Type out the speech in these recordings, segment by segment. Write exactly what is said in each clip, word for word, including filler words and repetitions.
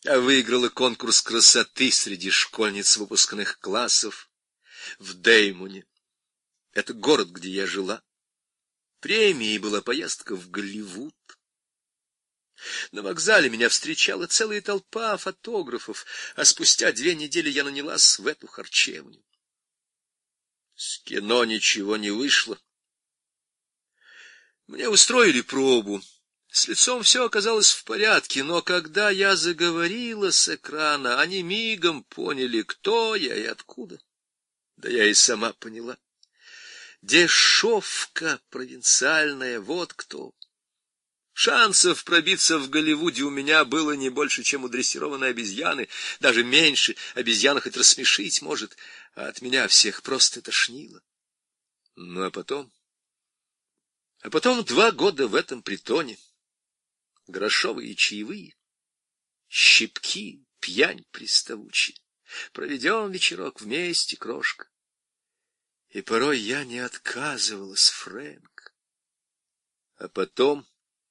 Я выиграла конкурс красоты среди школьниц выпускных классов в Деймоне. Это город, где я жила. Премией была поездка в Голливуд. На вокзале меня встречала целая толпа фотографов, а спустя две недели я нанялась в эту харчевню. С кино ничего не вышло. Мне устроили пробу. С лицом все оказалось в порядке, но когда я заговорила с экрана, они мигом поняли, кто я и откуда. Да я и сама поняла. Дешевка провинциальная, вот кто. Шансов пробиться в Голливуде у меня было не больше, чем у дрессированной обезьяны, даже меньше. Обезьяна хоть рассмешить может, а от меня всех просто тошнило. Ну, а потом... А потом два года в этом притоне. Грошовые чаевые, щипки, пьянь приставучая. Проведем вечерок вместе, крошка. И порой я не отказывалась, Фрэнк. А потом...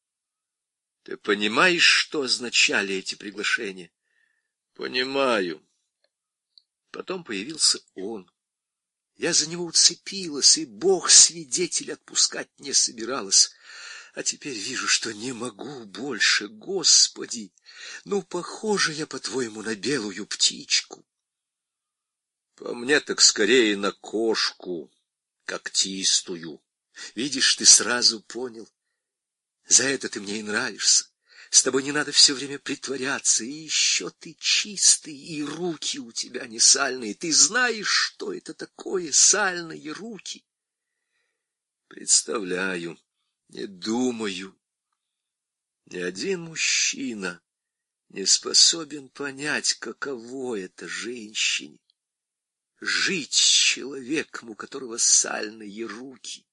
Ты понимаешь, что означали эти приглашения? Понимаю. Потом появился он. Я за него уцепилась, и Бог свидетель, отпускать не собиралась. А теперь вижу, что не могу больше, Господи. Ну, похожа я, по-твоему, на белую птичку. По мне так скорее на кошку, когтистую. Видишь, ты сразу понял. За это ты мне и нравишься. С тобой не надо все время притворяться. И еще ты чистый, и руки у тебя не сальные. Ты знаешь, что это такое сальные руки? Представляю, не думаю. Ни один мужчина не способен понять, каково это женщине. Жить с человеком, у которого сальные руки.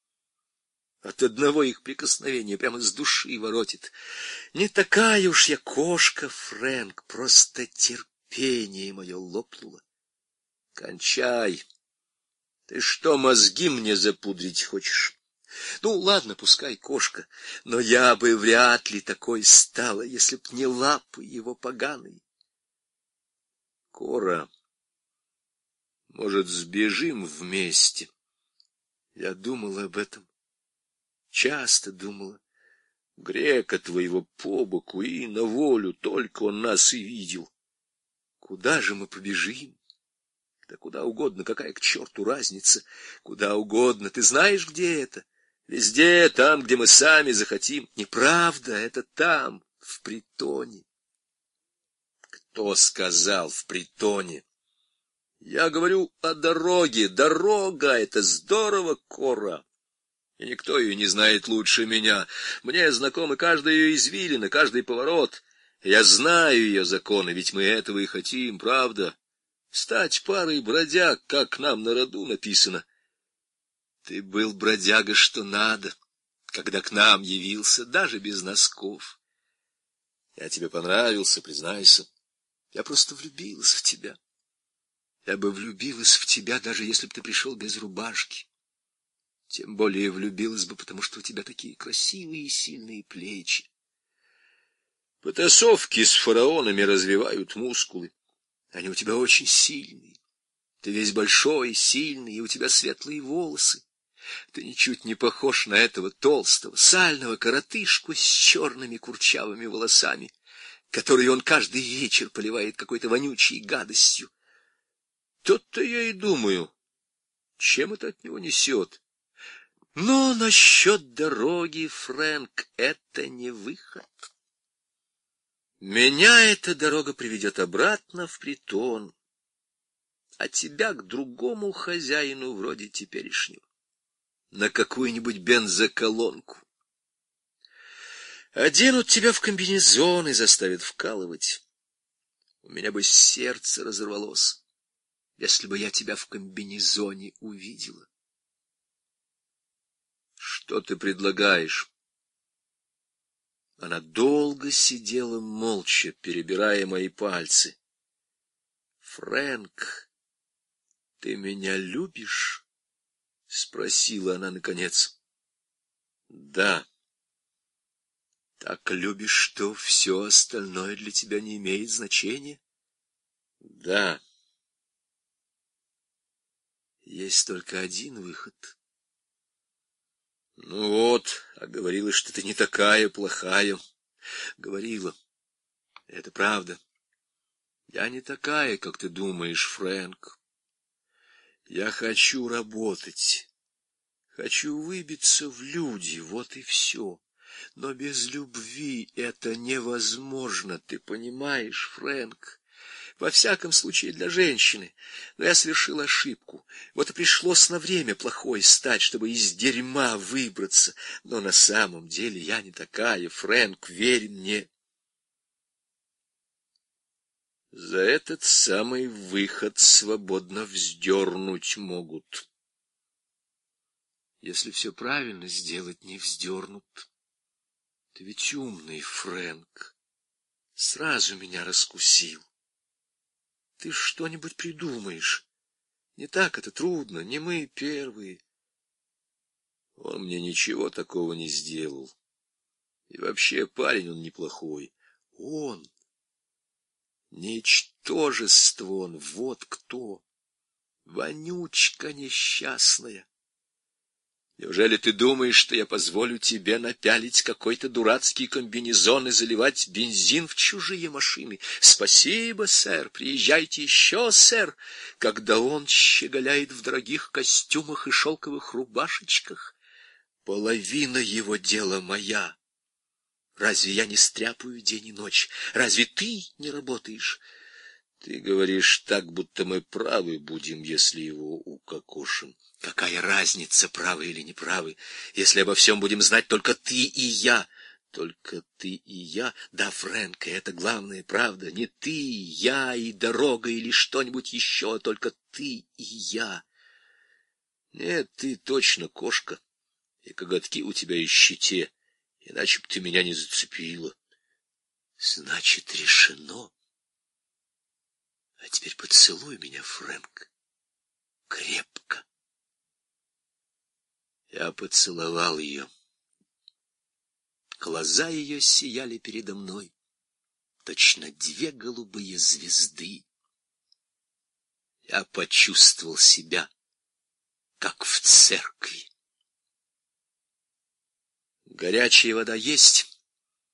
От одного их прикосновения прямо с души воротит. Не такая уж я кошка, Фрэнк, просто терпение мое лопнуло. Кончай. Ты что, мозги мне запудрить хочешь? Ну, ладно, пускай кошка, но я бы вряд ли такой стала, если б не лапы его поганые. Кора, может, сбежим вместе? Я думала об этом. Часто думала. Грека твоего по боку и на волю, только он нас и видел. Куда же мы побежим? Да куда угодно, какая к черту разница? Куда угодно, ты знаешь, где это? Везде, там, где мы сами захотим. Неправда, это там, в притоне. Кто сказал в притоне? Я говорю о дороге. Дорога — это здорово, Кора. И никто ее не знает лучше меня. Мне знакомы каждая ее извилина, каждый поворот. Я знаю ее законы, ведь мы этого и хотим, правда? Стать парой бродяг, как нам на роду написано. Ты был бродяга, что надо, когда к нам явился, даже без носков. Я тебе понравился, признайся. Я просто влюбилась в тебя. Я бы влюбилась в тебя, даже если бы ты пришел без рубашки. Тем более влюбилась бы, потому что у тебя такие красивые и сильные плечи. Потасовки с фараонами развивают мускулы. Они у тебя очень сильные. Ты весь большой, сильный, и у тебя светлые волосы. Ты ничуть не похож на этого толстого, сального коротышку с черными курчавыми волосами, который он каждый вечер поливает какой-то вонючей гадостью. Тут-то я и думаю, чем это от него несет. Но насчет дороги, Фрэнк, это не выход. Меня эта дорога приведет обратно в притон, а тебя к другому хозяину вроде теперешнего, на какую-нибудь бензоколонку. Оденут тебя в комбинезон и заставят вкалывать. У меня бы сердце разорвалось, если бы я тебя в комбинезоне увидела. Что ты предлагаешь? Она долго сидела молча, перебирая мои пальцы. Фрэнк, ты меня любишь? Спросила она наконец. Да. Так любишь, что все остальное для тебя не имеет значения? Да. Есть только один выход. Ну вот, а говорила, что ты не такая плохая. Говорила. Это правда. Я не такая, как ты думаешь, Фрэнк. Я хочу работать. Хочу выбиться в люди, вот и все. Но без любви это невозможно, ты понимаешь, Фрэнк? Во всяком случае для женщины. Но я совершил ошибку. Вот и пришлось на время плохой стать, чтобы из дерьма выбраться. Но на самом деле я не такая, Фрэнк, верь мне. За этот самый выход свободно вздернуть могут. Если все правильно сделать, не вздернут. Ты ведь умный, Фрэнк. Сразу меня раскусил. Ты что-нибудь придумаешь. Не так это трудно, не мы первые. Он мне ничего такого не сделал. И вообще парень он неплохой. Он... Ничтожество он, вот кто. Вонючка несчастная. Неужели ты думаешь, что я позволю тебе напялить какой-то дурацкий комбинезон и заливать бензин в чужие машины? Спасибо, сэр, приезжайте еще, сэр, когда он щеголяет в дорогих костюмах и шелковых рубашечках. Половина его дела моя. Разве я не стряпаю день и ночь? Разве ты не работаешь? Ты говоришь так, будто мы правы будем, если его укокошим. Какая разница, правы или неправы, если обо всем будем знать только ты и я? Только ты и я? Да, Фрэнк, это главная правда. Не ты, я и дорога или что-нибудь еще, только ты и я. Нет, ты точно кошка, и коготки у тебя и щите. Иначе б ты меня не зацепила. Значит, решено. А теперь поцелуй меня, Фрэнк, крепко. Я поцеловал ее. Глаза ее сияли передо мной, точно две голубые звезды. Я почувствовал себя, как в церкви. Горячая вода есть?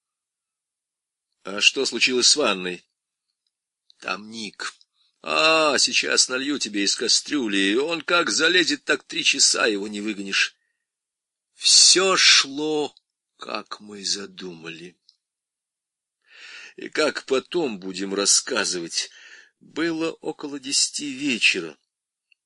А что случилось с ванной? Там Ник. А, сейчас налью тебе из кастрюли, и он как залезет, так три часа его не выгонишь. Все шло, как мы задумали. И как потом будем рассказывать? Было около десяти вечера.